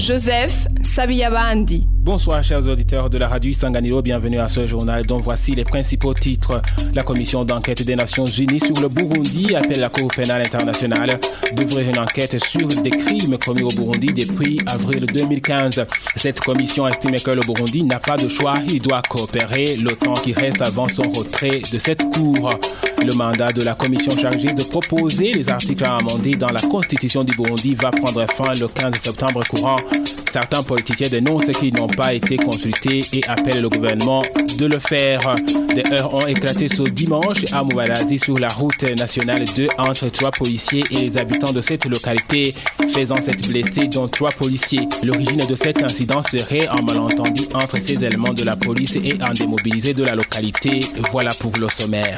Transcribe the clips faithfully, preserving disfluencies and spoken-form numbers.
Joseph Sabiyabandi. Bonsoir chers auditeurs de la radio Isanganiro, bienvenue à ce journal dont voici les principaux titres. La commission d'enquête des Nations Unies sur le Burundi appelle la Cour pénale internationale d'ouvrir une enquête sur des crimes commis au Burundi depuis avril deux mille quinze. Cette commission estime que le Burundi n'a pas de choix, il doit coopérer le temps qui reste avant son retrait de cette Cour. Le mandat de la commission chargée de proposer les articles à amender dans la constitution du Burundi va prendre fin le quinze septembre courant. Certains politiciens dénoncent qu'ils n'ont pas été consultés et appellent le gouvernement de le faire. Des heurts ont éclaté ce dimanche à Mubarazi sur la route nationale deux entre trois policiers et les habitants de cette localité, faisant sept blessés dont trois policiers. L'origine de cet incident serait un malentendu entre ces éléments de la police et un démobilisé de la localité. Voilà pour le sommaire.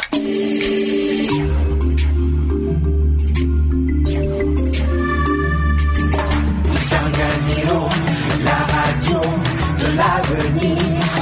La radio de l'avenir.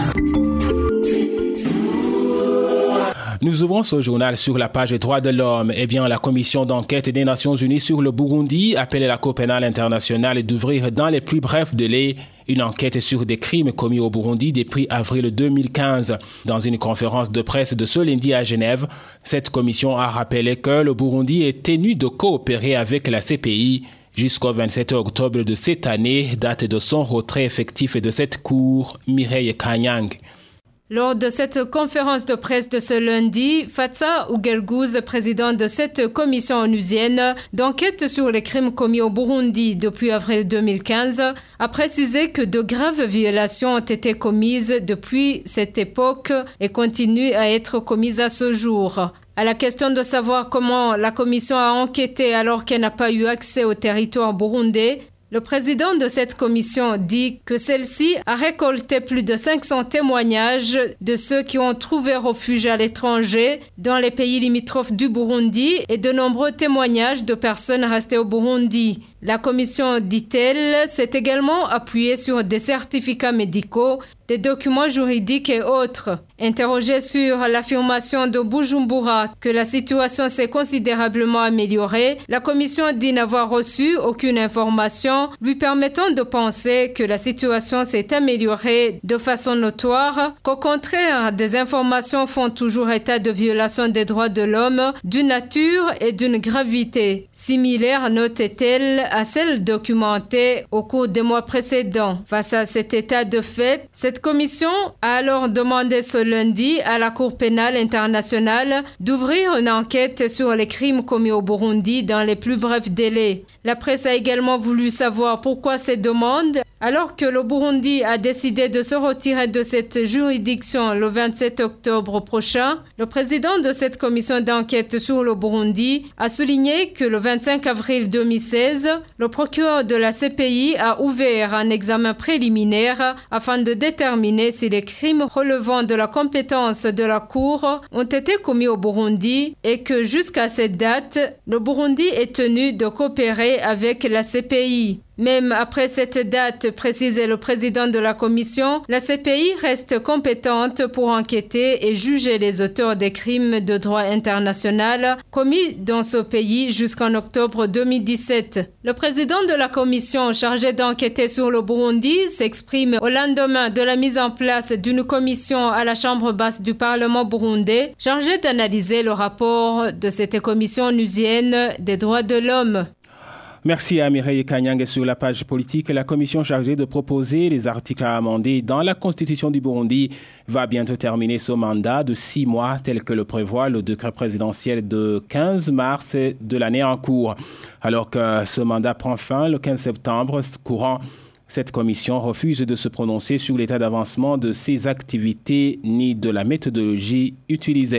Nous ouvrons ce journal sur la page Droits de l'homme. Eh bien, la commission d'enquête des Nations Unies sur le Burundi appelle la Cour pénale internationale d'ouvrir dans les plus brefs délais une enquête sur des crimes commis au Burundi depuis avril deux mille quinze. Dans une conférence de presse de ce lundi à Genève, cette commission a rappelé que le Burundi est tenu de coopérer avec la C P I jusqu'au vingt-sept octobre de cette année, date de son retrait effectif de cette cour. Mireille Kanyang. Lors de cette conférence de presse de ce lundi, Fatsa Ougelgouz, président de cette commission onusienne d'enquête sur les crimes commis au Burundi depuis avril deux mille quinze, a précisé que de graves violations ont été commises depuis cette époque et continuent à être commises à ce jour. À la question de savoir comment la commission a enquêté alors qu'elle n'a pas eu accès au territoire burundais, le président de cette commission dit que celle-ci a récolté plus de cinq cents témoignages de ceux qui ont trouvé refuge à l'étranger dans les pays limitrophes du Burundi et de nombreux témoignages de personnes restées au Burundi. La commission, dit-elle, s'est également appuyée sur des certificats médicaux, des documents juridiques et autres. Interrogée sur l'affirmation de Bujumbura que la situation s'est considérablement améliorée, la commission dit n'avoir reçu aucune information lui permettant de penser que la situation s'est améliorée de façon notoire, qu'au contraire, des informations font toujours état de violations des droits de l'homme d'une nature et d'une gravité similaire, notait-elle, à celle documentée au cours des mois précédents. Face à cet état de fait, cette commission a alors demandé ce lundi à la Cour pénale internationale d'ouvrir une enquête sur les crimes commis au Burundi dans les plus brefs délais. La presse a également voulu savoir pourquoi ces demandes, alors que le Burundi a décidé de se retirer de cette juridiction le vingt-sept octobre prochain. Le président de cette commission d'enquête sur le Burundi a souligné que le vingt-cinq avril deux mille seize, le procureur de la C P I a ouvert un examen préliminaire afin de déterminer si les crimes relevant de la compétence de la Cour ont été commis au Burundi et que jusqu'à cette date, le Burundi est tenu de coopérer avec la C P I. Même après cette date, précisait le président de la commission, la C P I reste compétente pour enquêter et juger les auteurs des crimes de droit international commis dans ce pays jusqu'en octobre deux mille dix-sept. Le président de la commission chargée d'enquêter sur le Burundi s'exprime au lendemain de la mise en place d'une commission à la Chambre basse du Parlement burundais chargée d'analyser le rapport de cette commission onusienne des droits de l'homme. Merci à Mireille Kanyang. Sur la page politique, la commission chargée de proposer les articles à amender dans la constitution du Burundi va bientôt terminer son mandat de six mois tel que le prévoit le décret présidentiel de quinze mars de l'année en cours. Alors que ce mandat prend fin le quinze septembre courant, cette commission refuse de se prononcer sur l'état d'avancement de ses activités ni de la méthodologie utilisée.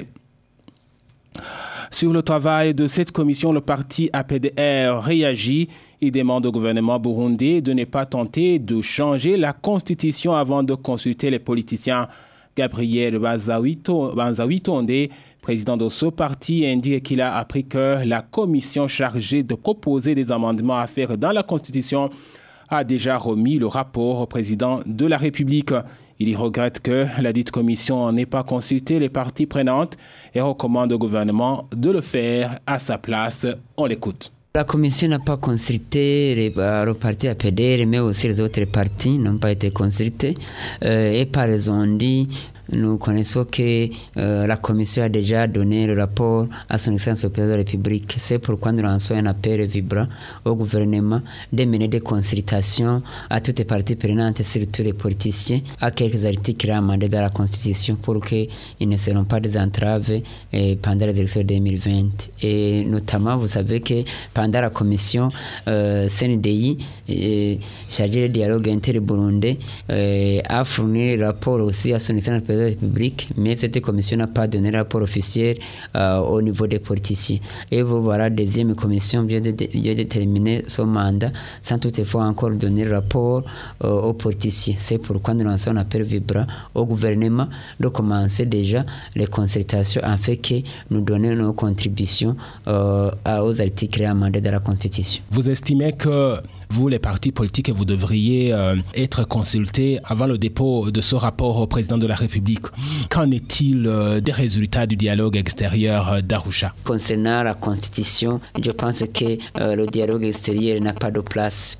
Sur le travail de cette commission, le parti A P D R réagit et demande au gouvernement burundais de ne pas tenter de changer la constitution avant de consulter les politiciens. Gabriel Banzawitonde, président de ce parti, indique qu'il a appris que la commission chargée de proposer des amendements à faire dans la constitution a déjà remis le rapport au président de la République. Il y regrette que la dite commission n'ait pas consulté les parties prenantes et recommande au gouvernement de le faire à sa place. On l'écoute. La commission n'a pas consulté les, le parti A P D R, mais aussi les autres partis n'ont pas été consultés. Euh, et par ils ont dit, nous connaissons que euh, la commission a déjà donné le rapport à son excellence au président de la République. C'est pourquoi nous lançons un appel vibrant au gouvernement de mener des consultations à toutes les parties prenantes, surtout les politiciens, à quelques articles amendés dans la Constitution pour qu'ils ne seront pas des entraves eh, pendant les élections deux mille vingt. Et notamment, vous savez que pendant la commission euh, C N D I, eh, chargée du dialogue inter-burundais, eh, a fourni le rapport aussi à son excellence de la République, mais cette commission n'a pas donné rapport officiel euh, au niveau des politiciens. Et vous voilà, la deuxième commission vient de, vient de terminer son mandat sans toutefois encore donner rapport euh, aux politiciens. C'est pourquoi nous lançons un appel vibrant au gouvernement de commencer déjà les consultations afin que nous donnions nos contributions euh, aux articles amendés de la Constitution. Vous estimez que vous, les partis politiques, vous devriez euh, être consultés avant le dépôt de ce rapport au président de la République. Qu'en est-il euh, des résultats du dialogue extérieur euh, d'Arusha? Concernant la Constitution, je pense que euh, le dialogue extérieur n'a pas de place.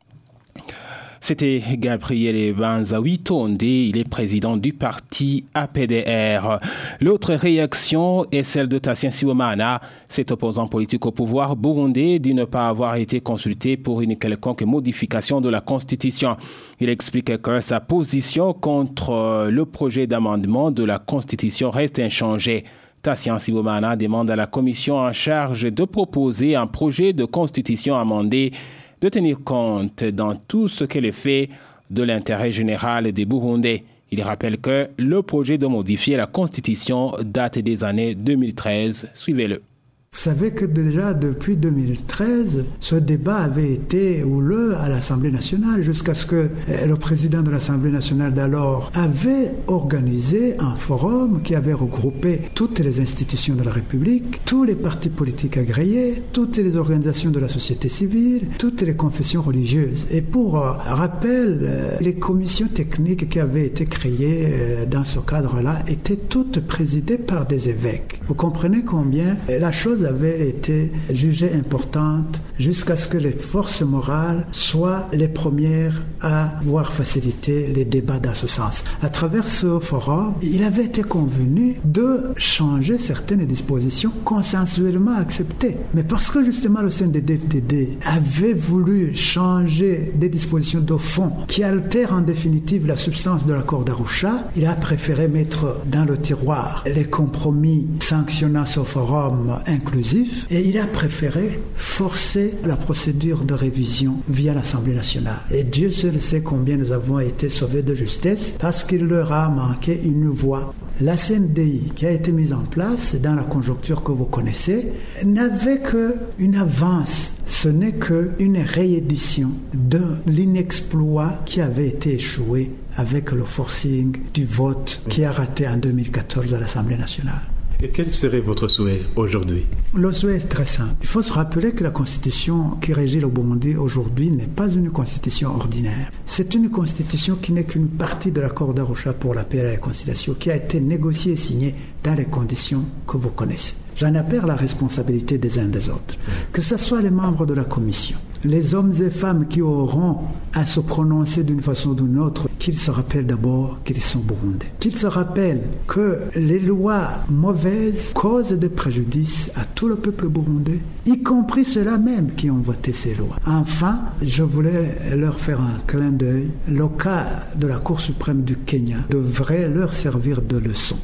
C'était Gabriel Banzawi Tonde, il est président du parti A P D R. L'autre réaction est celle de Tassien Sibomana, cet opposant politique au pouvoir burundais, de ne pas avoir été consulté pour une quelconque modification de la Constitution. Il explique que sa position contre le projet d'amendement de la Constitution reste inchangée. Tassien Sibomana demande à la commission en charge de proposer un projet de Constitution amendé de tenir compte dans tout ce qu'elle fait de l'intérêt général des Burundais. Il rappelle que le projet de modifier la Constitution date des années deux mille treize. Suivez-le. Vous savez que déjà depuis deux mille treize, ce débat avait été houleux à l'Assemblée nationale jusqu'à ce que le président de l'Assemblée nationale d'alors avait organisé un forum qui avait regroupé toutes les institutions de la République, tous les partis politiques agréés, toutes les organisations de la société civile, toutes les confessions religieuses. Et pour euh, rappel, euh, les commissions techniques qui avaient été créées euh, dans ce cadre-là étaient toutes présidées par des évêques. Vous comprenez combien la chose avait été jugée importante jusqu'à ce que les forces morales soient les premières à voir faciliter les débats dans ce sens. À travers ce forum, il avait été convenu de changer certaines dispositions consensuellement acceptées. Mais parce que justement le C N D D F D D avait voulu changer des dispositions de fond qui altèrent en définitive la substance de l'accord d'Arusha, il a préféré mettre dans le tiroir les compromis sanctionnant ce forum inclusif et il a préféré forcer la procédure de révision via l'Assemblée nationale. Et Dieu seul sait combien nous avons été sauvés de justesse parce qu'il leur a manqué une voix. La C N D I qui a été mise en place dans la conjoncture que vous connaissez n'avait qu'une avance. Ce n'est qu'une réédition de l'inexploit qui avait été échoué avec le forcing du vote qui a raté en deux mille quatorze à l'Assemblée nationale. Et quel serait votre souhait aujourd'hui? Le souhait est très simple. Il faut se rappeler que la constitution qui régit le Burundi aujourd'hui n'est pas une constitution ordinaire. C'est une constitution qui n'est qu'une partie de l'accord d'Arusha pour la paix et la réconciliation qui a été négociée et signée dans les conditions que vous connaissez. J'en appelle la responsabilité des uns des autres. Que ce soit les membres de la commission, les hommes et femmes qui auront à se prononcer d'une façon ou d'une autre, qu'ils se rappellent d'abord qu'ils sont burundais. Qu'ils se rappellent que les lois mauvaises causent des préjudices à tout le peuple burundais, y compris ceux-là même qui ont voté ces lois. Enfin, je voulais leur faire un clin d'œil. Le cas de la Cour suprême du Kenya devrait leur servir de leçon.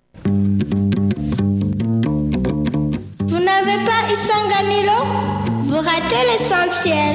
Vous n'avez pas Isanganilo? Vous ratez l'essentiel.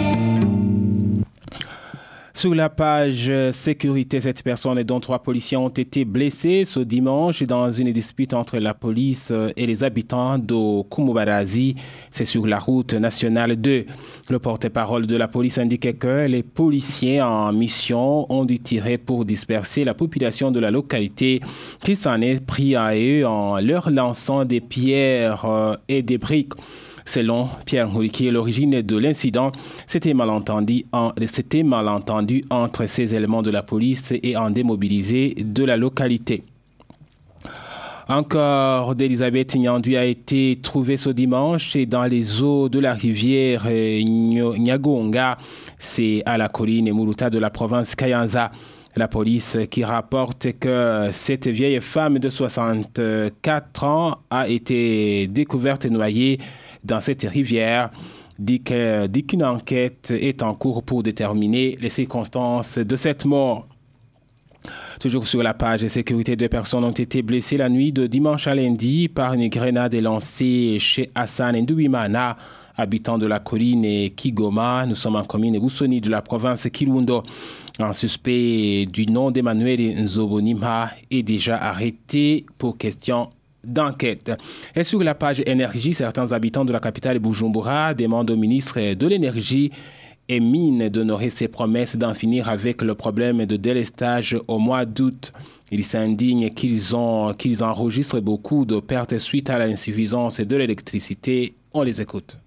Sur la page sécurité, sept personnes dont trois policiers ont été blessés ce dimanche dans une dispute entre la police et les habitants de Kumubarazi. C'est sur la route nationale deux. Le porte-parole de la police indiquait que les policiers en mission ont dû tirer pour disperser la population de la localité qui s'en est pris à eux en leur lançant des pierres et des briques. Selon Pierre Nkouliki, l'origine de l'incident, c'était malentendu, en, c'était malentendu entre ces éléments de la police et un démobilisé de la localité. Un corps d'Elisabeth Nyandu a été trouvé ce dimanche dans les eaux de la rivière Nyagonga. C'est à la colline Muruta de la province Kayanza. La police qui rapporte que cette vieille femme de soixante-quatre ans a été découverte noyée dans cette rivière. Dit que, dit qu'une enquête est en cours pour déterminer les circonstances de cette mort. Toujours sur la page sécurité, deux personnes ont été blessées la nuit de dimanche à lundi par une grenade lancée chez Hassan Ndouimana, habitant de la colline Kigoma. Nous sommes en commune Boussoni de la province Kirundo. Un suspect du nom d'Emmanuel Nzobonimha est déjà arrêté pour question d'enquête. Et sur la page énergie, certains habitants de la capitale Bujumbura demandent au ministre de l'énergie et mine d'honorer ses promesses d'en finir avec le problème de délestage au mois d'août. Ils s'indignent qu'ils ont, qu'ils enregistrent beaucoup de pertes suite à l'insuffisance de l'électricité. On les écoute.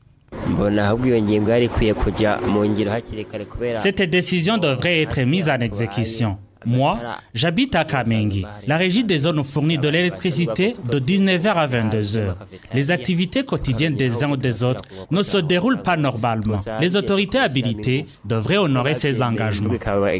Cette décision devrait être mise en exécution. Moi, j'habite à Kamengi. La régie des zones fournit de l'électricité de dix-neuf heures à vingt-deux heures. Les activités quotidiennes des uns ou des autres ne se déroulent pas normalement. Les autorités habilitées devraient honorer ces engagements.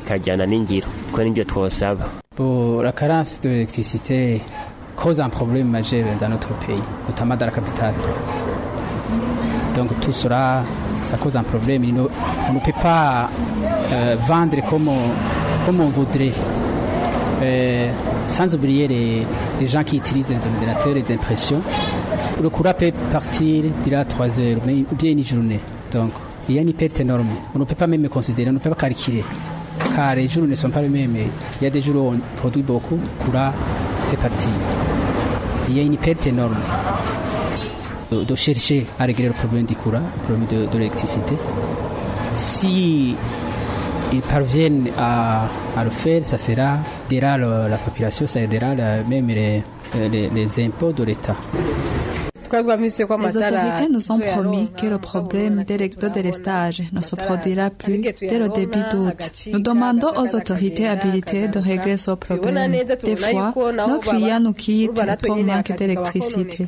Pour la carence d'électricité cause un problème majeur dans notre pays, notamment dans la capitale. Donc tout cela, ça cause un problème. On ne peut pas euh, vendre comme on, comme on voudrait. Euh, sans oublier les, les gens qui utilisent les ordinateurs, les impressions. Le courant peut partir d'il y a trois heures, mais bien une journée. Donc il y a une perte énorme. On ne peut pas même considérer, on ne peut pas calculer. Car les jours ne sont pas les mêmes. Il y a des jours où on produit beaucoup, le courant peut partir. Il y a une perte énorme. De, de chercher à régler le problème du courant, le problème de, de l'électricité. Si ils parviennent à, à le faire, ça sera aidera la, la population, ça aidera la, même les, les, les impôts de l'État. Les autorités nous ont promis que le problème d'électrodélestage ne se produira plus dès le début d'août. Nous demandons aux autorités habilitées de régler ce problème. Des fois, nos clients nous quittent pour manque d'électricité.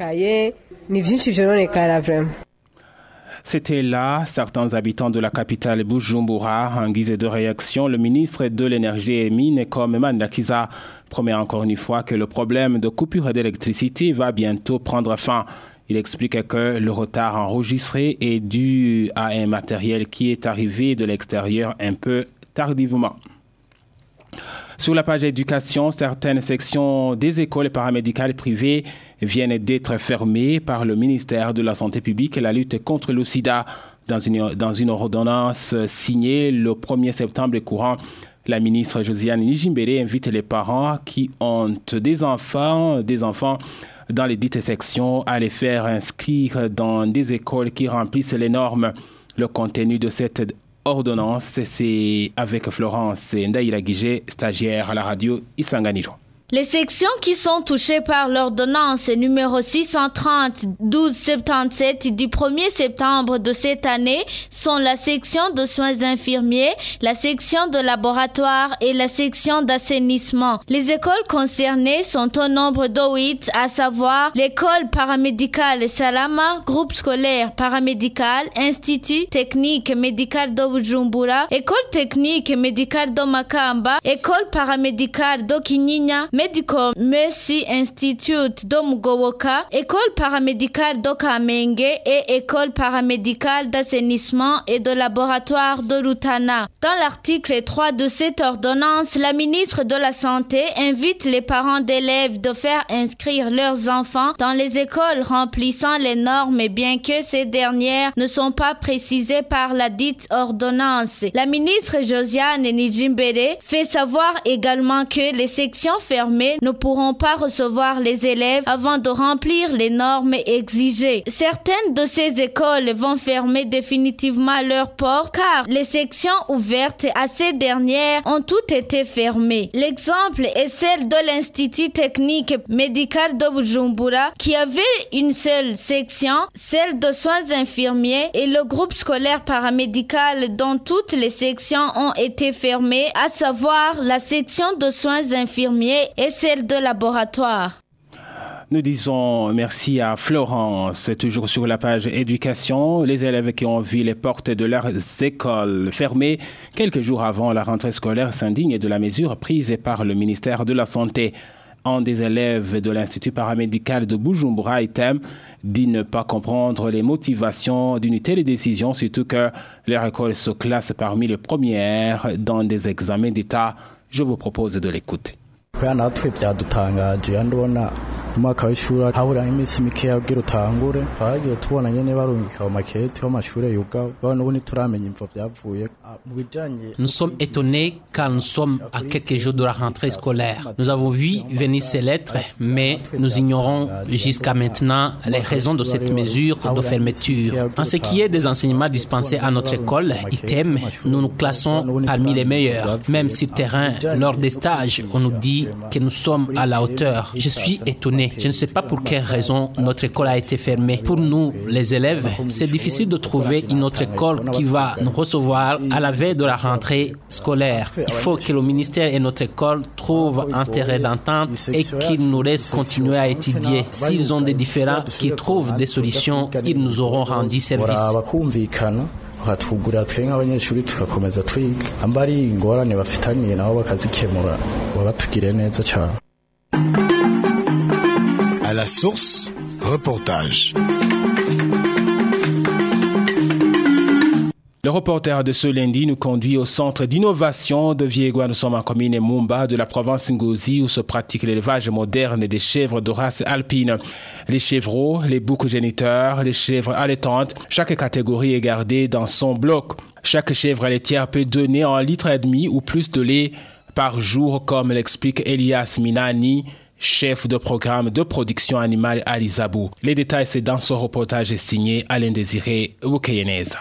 C'était là certains habitants de la capitale Bujumbura. En guise de réaction, le ministre de l'énergie et mines, comme Mandakiza, promet encore une fois que le problème de coupure d'électricité va bientôt prendre fin. Il explique que le retard enregistré est dû à un matériel qui est arrivé de l'extérieur un peu tardivement. Sur la page éducation, certaines sections des écoles paramédicales privées viennent d'être fermées par le ministère de la Santé publique et la lutte contre le sida. Dans une, dans une ordonnance signée le premier septembre courant, la ministre Josiane Nijimbere invite les parents qui ont des enfants, des enfants dans les dites sections à les faire inscrire dans des écoles qui remplissent les normes. Le contenu de cette ordonnance, c'est avec Florence Ndaïragije, stagiaire à la radio Isanganiro. Les sections qui sont touchées par l'ordonnance numéro six cent trente douze soixante-dix-sept du premier septembre de cette année sont la section de soins infirmiers, la section de laboratoire et la section d'assainissement. Les écoles concernées sont au nombre de huit, à savoir l'école paramédicale Salama, groupe scolaire paramédical, institut technique médical de Bujumbura, école technique médicale de Makamba, école paramédicale de Kinyinya, Medical Mercy Institute de Mugoboka, école paramédicale de Kamenge et école paramédicale d'assainissement et de laboratoire de Rutana. Dans l'article trois de cette ordonnance, la ministre de la Santé invite les parents d'élèves de faire inscrire leurs enfants dans les écoles remplissant les normes, bien que ces dernières ne sont pas précisées par la dite ordonnance. La ministre Josiane Nijimbere fait savoir également que les sections fermées ne pourront pas recevoir les élèves avant de remplir les normes exigées. Certaines de ces écoles vont fermer définitivement leurs portes car les sections ouvertes à ces dernières ont toutes été fermées. L'exemple est celle de l'Institut technique médical de Bujumbura qui avait une seule section, celle de soins infirmiers, et le groupe scolaire paramédical dont toutes les sections ont été fermées, à savoir la section de soins infirmiers et celle de laboratoire. Nous disons merci à Florence. Toujours sur la page éducation, les élèves qui ont vu les portes de leurs écoles fermées quelques jours avant la rentrée scolaire s'indignent de la mesure prise par le ministère de la Santé. Un des élèves de l'Institut paramédical de Bujumbura, Item, dit ne pas comprendre les motivations d'une telle décision, surtout que leur école se classe parmi les premières dans des examens d'État. Je vous propose de l'écouter. umwaka w'ishuri habura iminsi mikeya kugira utangure twagiye tubona nyene barungika mu makete y'amashure yugawe n'ubu ntituramenya imvo vyavuye mu bijanye. Nous sommes étonnés car nous sommes à quelques jours de la rentrée scolaire. Nous avons vu venir ces lettres, mais nous ignorons jusqu'à maintenant les raisons de cette mesure de fermeture. En ce qui est des enseignements dispensés à notre école, Item, nous nous classons parmi les meilleurs. Même sur terrain, lors des stages, on nous dit que nous sommes à la hauteur. Je suis étonné. Je ne sais pas pour quelle raison notre école a été fermée. Pour nous, les élèves, c'est difficile de trouver une autre école qui va nous recevoir à la veille de la rentrée scolaire. Il faut que le ministère et notre école trouvent un terrain d'entente et qu'ils nous laissent continuer à étudier. S'ils ont des différends, qu'ils trouvent des solutions, ils nous auront rendu service. bakatwugurira twe nk'abanyeshuri tugakomeza twiga amba ari ingorane bafitaniye nabo bakazikemura babatugire neza cyane. À la source, reportage. Le reporter de ce lundi nous conduit au centre d'innovation de Viegua. Nous sommes en commune Mumba de la province Ngozi où se pratique l'élevage moderne des chèvres de race alpine. Les chèvreaux, les boucs géniteurs, les chèvres allaitantes, chaque catégorie est gardée dans son bloc. Chaque chèvre laitière peut donner un litre et demi ou plus de lait par jour, comme l'explique Elias Minani, chef de programme de production animale à l'Isabou. Les détails, c'est dans ce reportage signé Alain Désiré Wukeyeneza.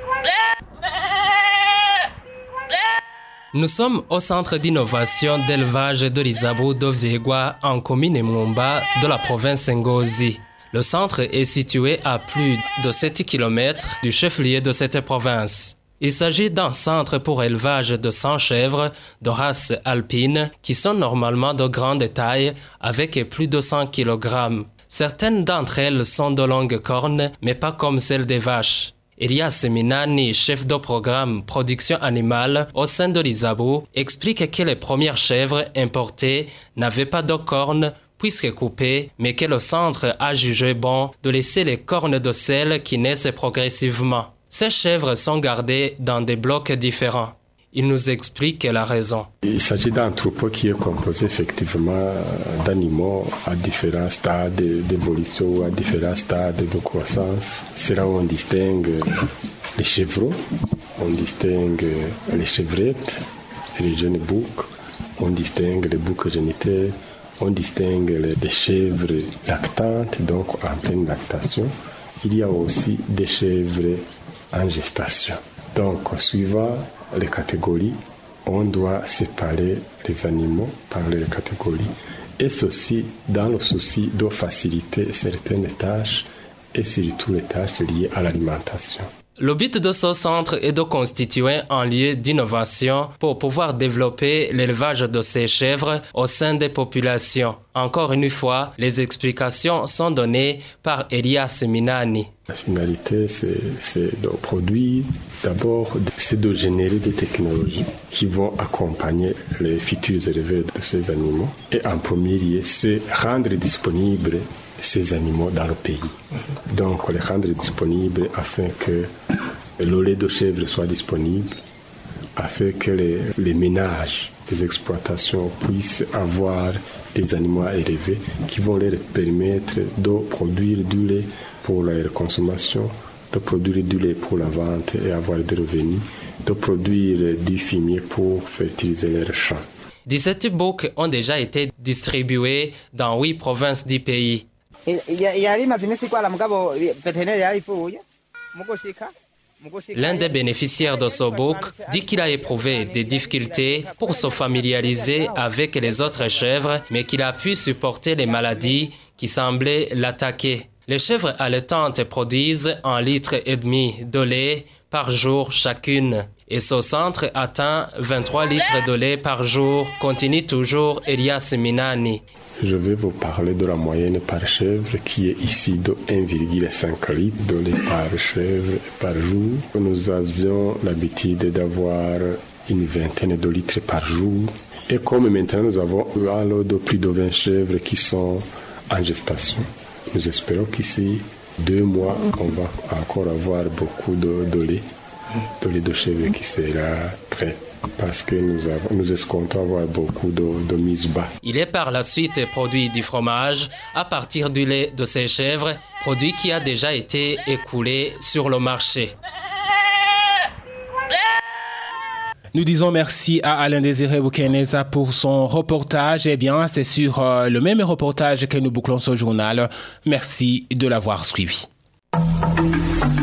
Nous sommes au centre d'innovation d'élevage de l'Isabou d'Ovziegwa en commune Mumba de la province Ngozi. Le centre est situé à plus de sept kilomètres du chef-lieu de cette province. Il s'agit d'un centre pour élevage de cent chèvres de race alpine qui sont normalement de grande taille avec plus de cent kilogrammes. Certaines d'entre elles sont de longues cornes, mais pas comme celles des vaches. Elias Minani, chef de programme production animale au sein de l'Isabou, explique que les premières chèvres importées n'avaient pas de cornes puisque coupées, mais que le centre a jugé bon de laisser les cornes de celles qui naissent progressivement. Ces chèvres sont gardées dans des blocs différents. Il nous explique la raison. Il s'agit d'un troupeau qui est composé effectivement d'animaux à différents stades d'évolution, à différents stades de croissance. C'est là où on distingue les chevreaux, on distingue les chevrettes, les jeunes boucs, on distingue les boucs géniteurs, on distingue les chèvres lactantes, donc en pleine lactation. Il y a aussi des chèvres en gestation. Donc, suivant les catégories, on doit séparer les animaux par les catégories, et ceci dans le souci de faciliter certaines tâches et surtout les tâches liées à l'alimentation. Le but de ce centre est de constituer un lieu d'innovation pour pouvoir développer l'élevage de ces chèvres au sein des populations. Encore une fois, les explications sont données par Elias Minani. La finalité, c'est, c'est de produire, d'abord, c'est de générer des technologies qui vont accompagner les futurs éleveurs de ces animaux. Et en premier lieu, c'est rendre disponibles ces animaux dans le pays. Donc, les rendre disponibles afin que le lait de chèvre soit disponible, afin que les, les ménages des exploitations puissent avoir des animaux à élever qui vont leur permettre de produire du lait pour leur consommation, de produire du lait pour la vente et avoir des revenus, de produire du fumier pour fertiliser leurs champs. dix-sept boucs ont déjà été distribués dans huit provinces du pays. L'un des bénéficiaires de ce bouc dit qu'il a éprouvé des difficultés pour se familiariser avec les autres chèvres, mais qu'il a pu supporter les maladies qui semblaient l'attaquer. Les chèvres allaitantes produisent un litre et demi de lait par jour chacune. et ce centre atteint vingt-trois litres de lait par jour, continue toujours Elias Minani. Je vais vous parler de la moyenne par chèvre qui est ici de un virgule cinq litres de lait par chèvre par jour. Nous avions l'habitude d'avoir une vingtaine de litres par jour. Et comme maintenant nous avons un lot de plus de vingt chèvres qui sont en gestation, nous espérons qu'ici deux mois, on va encore avoir beaucoup de, de lait, de lait de chèvre qui sera prêt. Parce que nous, avons, nous escomptons avoir beaucoup de, de mise bas. Il est par la suite produit du fromage à partir du lait de ces chèvres, produit qui a déjà été écoulé sur le marché. Nous disons merci à Alain Désiré Boukeneza pour son reportage. Eh bien, c'est sur euh, le même reportage que nous bouclons ce journal. Merci de l'avoir suivi.